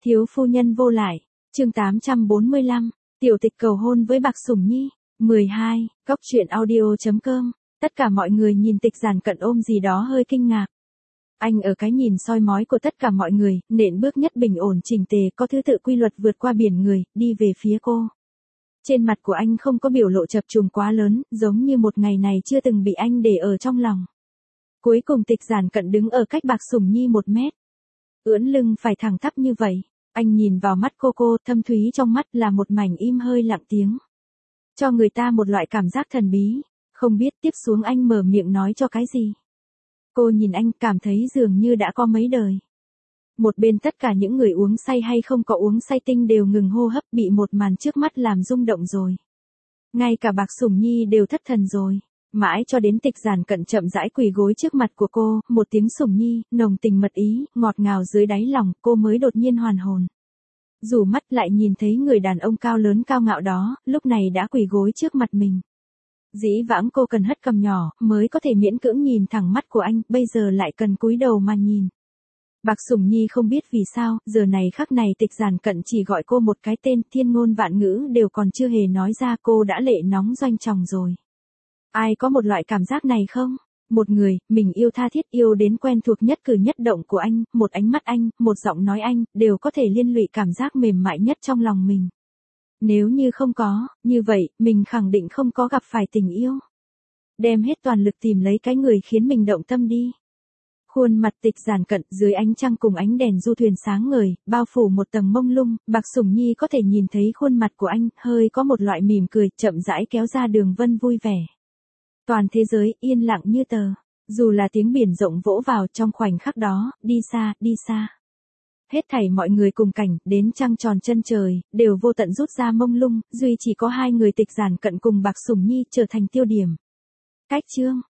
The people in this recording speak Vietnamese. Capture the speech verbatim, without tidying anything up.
Thiếu phu nhân vô lại, chương tám trăm bốn mươi lăm, tiểu tịch cầu hôn với Bạc Sủng Nhi, mười hai, cốc truyện audio.com, tất cả mọi người nhìn Tịch Giản Cận ôm gì đó hơi kinh ngạc. Anh ở cái nhìn soi mói của tất cả mọi người, nện bước nhất bình ổn chỉnh tề có thứ tự quy luật vượt qua biển người, đi về phía cô. Trên mặt của anh không có biểu lộ chập trùng quá lớn, giống như một ngày này chưa từng bị anh để ở trong lòng. Cuối cùng Tịch Giản Cận đứng ở cách Bạc Sủng Nhi một mét. Ưỡn lưng phải thẳng tắp như vậy. Anh nhìn vào mắt cô cô, thâm thúy trong mắt là một mảnh im hơi lặng tiếng. Cho người ta một loại cảm giác thần bí, không biết tiếp xuống anh mở miệng nói cho cái gì. Cô nhìn anh cảm thấy dường như đã có mấy đời. Một bên tất cả những người uống say hay không có uống say tinh đều ngừng hô hấp bị một màn trước mắt làm rung động rồi. Ngay cả Bạc Sủng Nhi đều thất thần rồi. Mãi cho đến Tịch Giản Cận chậm rãi quỳ gối trước mặt của cô, một tiếng Sủng Nhi, nồng tình mật ý, ngọt ngào dưới đáy lòng, cô mới đột nhiên hoàn hồn. Dù mắt lại nhìn thấy người đàn ông cao lớn cao ngạo đó, lúc này đã quỳ gối trước mặt mình. Dĩ vãng cô cần hất cằm nhỏ, mới có thể miễn cưỡng nhìn thẳng mắt của anh, bây giờ lại cần cúi đầu mà nhìn. Bạc Sủng Nhi không biết vì sao, giờ này khắc này Tịch Giản Cận chỉ gọi cô một cái tên, thiên ngôn vạn ngữ đều còn chưa hề nói ra, cô đã lệ nóng doanh tròng rồi. Ai có một loại cảm giác này không? Một người, mình yêu tha thiết yêu đến quen thuộc nhất cử nhất động của anh, một ánh mắt anh, một giọng nói anh, đều có thể liên lụy cảm giác mềm mại nhất trong lòng mình. Nếu như không có, như vậy, mình khẳng định không có gặp phải tình yêu. Đem hết toàn lực tìm lấy cái người khiến mình động tâm đi. Khuôn mặt Tịch Giản Cận dưới ánh trăng cùng ánh đèn du thuyền sáng ngời, bao phủ một tầng mông lung, Bạc Sủng Nhi có thể nhìn thấy khuôn mặt của anh, hơi có một loại mỉm cười, chậm rãi kéo ra đường vân vui vẻ. Toàn thế giới yên lặng như tờ, dù là tiếng biển rộng vỗ vào trong khoảnh khắc đó, đi xa, đi xa. Hết thảy mọi người cùng cảnh, đến trăng tròn chân trời, đều vô tận rút ra mông lung, duy chỉ có hai người Tịch Giản Cận cùng Bạc Sủng Nhi trở thành tiêu điểm. Cách chương